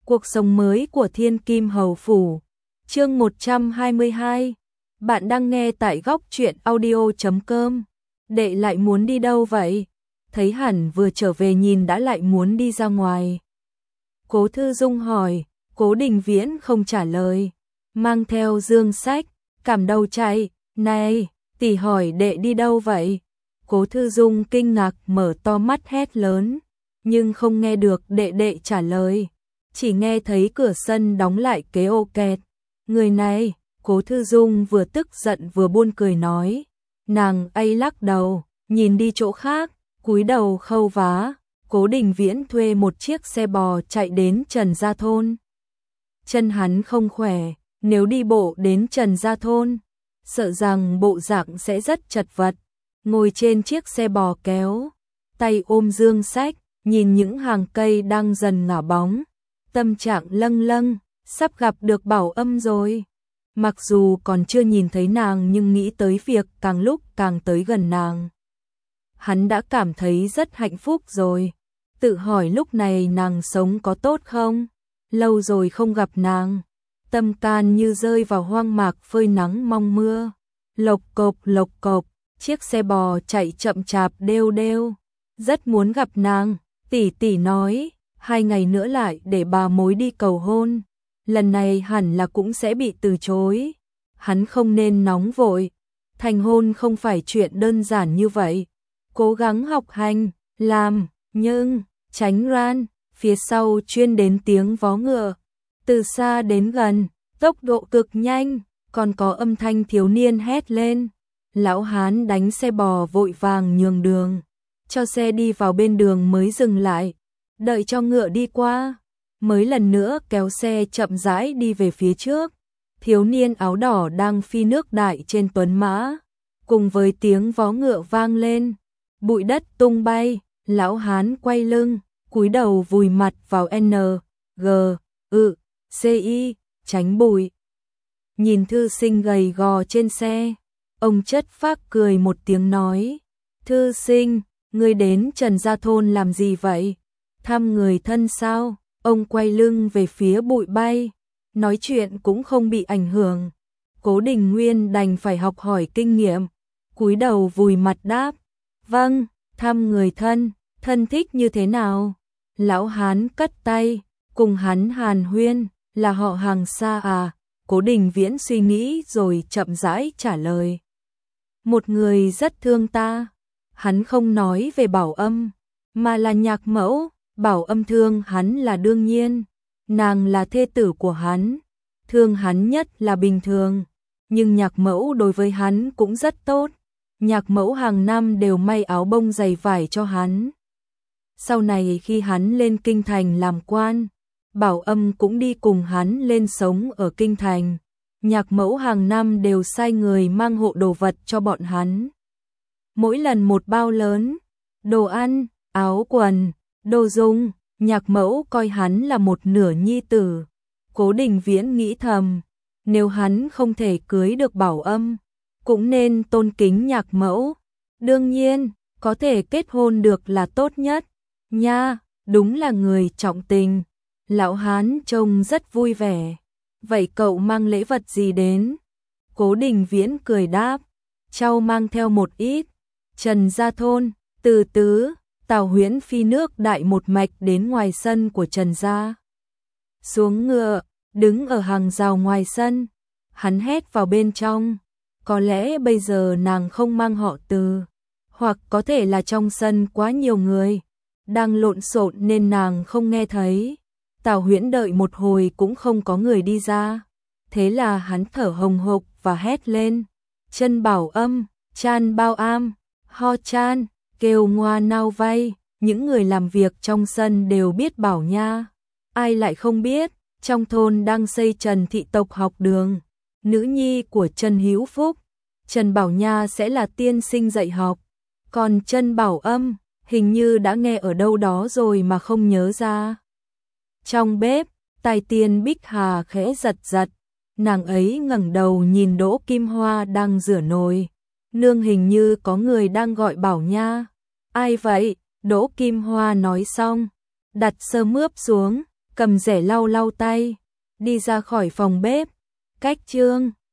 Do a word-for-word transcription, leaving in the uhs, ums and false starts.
Cuộc sống mới của Thiên Kim Hầu Phủ. Chương một trăm hai mươi hai. Bạn đang nghe tại góc truyện audio chấm com. Đệ lại muốn đi đâu vậy? Thấy hẳn vừa trở về nhìn đã lại muốn đi ra ngoài. Cố Thư Dung hỏi, Cố Đình Viễn không trả lời. Mang theo dương sách, cảm đầu chạy. Này, tỷ hỏi đệ đi đâu vậy? Cố Thư Dung kinh ngạc mở to mắt hét lớn, nhưng không nghe được đệ đệ trả lời. Chỉ nghe thấy cửa sân đóng lại kế ô kẹt. Người này, Cố Thư Dung vừa tức giận vừa buồn cười nói. Nàng ấy lắc đầu, nhìn đi chỗ khác, cúi đầu khâu vá. Cố Đình Viễn thuê một chiếc xe bò chạy đến Trần Gia Thôn. Chân hắn không khỏe, nếu đi bộ đến Trần Gia Thôn, sợ rằng bộ dạng sẽ rất chật vật. Ngồi trên chiếc xe bò kéo, tay ôm dương sách, nhìn những hàng cây đang dần ngả bóng. Tâm trạng lâng lâng, sắp gặp được Bảo Âm rồi. Mặc dù còn chưa nhìn thấy nàng nhưng nghĩ tới việc càng lúc càng tới gần nàng. Hắn đã cảm thấy rất hạnh phúc rồi. Tự hỏi lúc này nàng sống có tốt không? Lâu rồi không gặp nàng. Tâm can như rơi vào hoang mạc phơi nắng mong mưa. Lộc cộp lộc cộp, chiếc xe bò chạy chậm chạp đêu đêu. Rất muốn gặp nàng, tỷ tỷ nói. Hai ngày nữa lại để bà mối đi cầu hôn. Lần này hẳn là cũng sẽ bị từ chối. Hắn không nên nóng vội. Thành hôn không phải chuyện đơn giản như vậy. Cố gắng học hành, làm, nhưng, tránh ran. Phía sau chuyên đến tiếng vó ngựa. Từ xa đến gần, tốc độ cực nhanh. Còn có âm thanh thiếu niên hét lên. Lão hán đánh xe bò vội vàng nhường đường. Cho xe đi vào bên đường mới dừng lại. Đợi cho ngựa đi qua, mới lần nữa kéo xe chậm rãi đi về phía trước. Thiếu niên áo đỏ đang phi nước đại trên tuấn mã, cùng với tiếng vó ngựa vang lên, bụi đất tung bay, lão hán quay lưng, cúi đầu vùi mặt vào N, G, ự, C I, tránh bụi. Nhìn thư sinh gầy gò trên xe, ông chất phác cười một tiếng nói, thư sinh, ngươi đến Trần Gia Thôn làm gì vậy? Thăm người thân sao? Ông quay lưng về phía bụi bay, nói chuyện cũng không bị ảnh hưởng. Cố Đình Nguyên đành phải học hỏi kinh nghiệm, cúi đầu vùi mặt đáp, vâng, thăm người thân, thân thích như thế nào? Lão hán cất tay, cùng hắn hàn huyên, là họ hàng xa à? Cố Đình Viễn suy nghĩ rồi chậm rãi trả lời. Một người rất thương ta, hắn không nói về Bảo Âm, mà là Nhạc Mẫu. Bảo Âm thương hắn là đương nhiên, nàng là thê tử của hắn, thương hắn nhất là bình thường, nhưng Nhạc Mẫu đối với hắn cũng rất tốt. Nhạc Mẫu hàng năm đều may áo bông dày vải cho hắn. Sau này khi hắn lên kinh thành làm quan, Bảo Âm cũng đi cùng hắn lên sống ở kinh thành. Nhạc Mẫu hàng năm đều sai người mang hộ đồ vật cho bọn hắn. Mỗi lần một bao lớn, đồ ăn, áo quần, đồ dùng. Nhạc Mẫu coi hắn là một nửa nhi tử. Cố Đình Viễn nghĩ thầm, nếu hắn không thể cưới được Bảo Âm, cũng nên tôn kính Nhạc Mẫu. Đương nhiên, có thể kết hôn được là tốt nhất. Nha, đúng là người trọng tình. Lão hán trông rất vui vẻ. Vậy cậu mang lễ vật gì đến? Cố Đình Viễn cười đáp, cháu mang theo một ít. Trần Gia Thôn, từ tứ. Tào Huyễn phi nước đại một mạch đến ngoài sân của Trần Gia. Xuống ngựa, đứng ở hàng rào ngoài sân, hắn hét vào bên trong. Có lẽ bây giờ nàng không mang họ Từ, hoặc có thể là trong sân quá nhiều người, đang lộn xộn nên nàng không nghe thấy. Tào Huyễn đợi một hồi cũng không có người đi ra. Thế là hắn thở hồng hộc và hét lên. Chân Bảo Âm, Chan Bao Am, Ho Chan. Kêu ngoa nao vay, những người làm việc trong sân đều biết Bảo Nha. Ai lại không biết, trong thôn đang xây Trần thị tộc học đường, nữ nhi của Trần Hữu Phúc. Trần Bảo Nha sẽ là tiên sinh dạy học, còn Trần Bảo Âm, hình như đã nghe ở đâu đó rồi mà không nhớ ra. Trong bếp, tai tiên Bích Hà khẽ giật giật, nàng ấy ngẩng đầu nhìn Đỗ Kim Hoa đang rửa nồi. Nương, hình như có người đang gọi Bảo Nha. Ai vậy? Đỗ Kim Hoa nói xong, đặt sơ mướp xuống, cầm rẻ lau lau tay, đi ra khỏi phòng bếp. Cách chương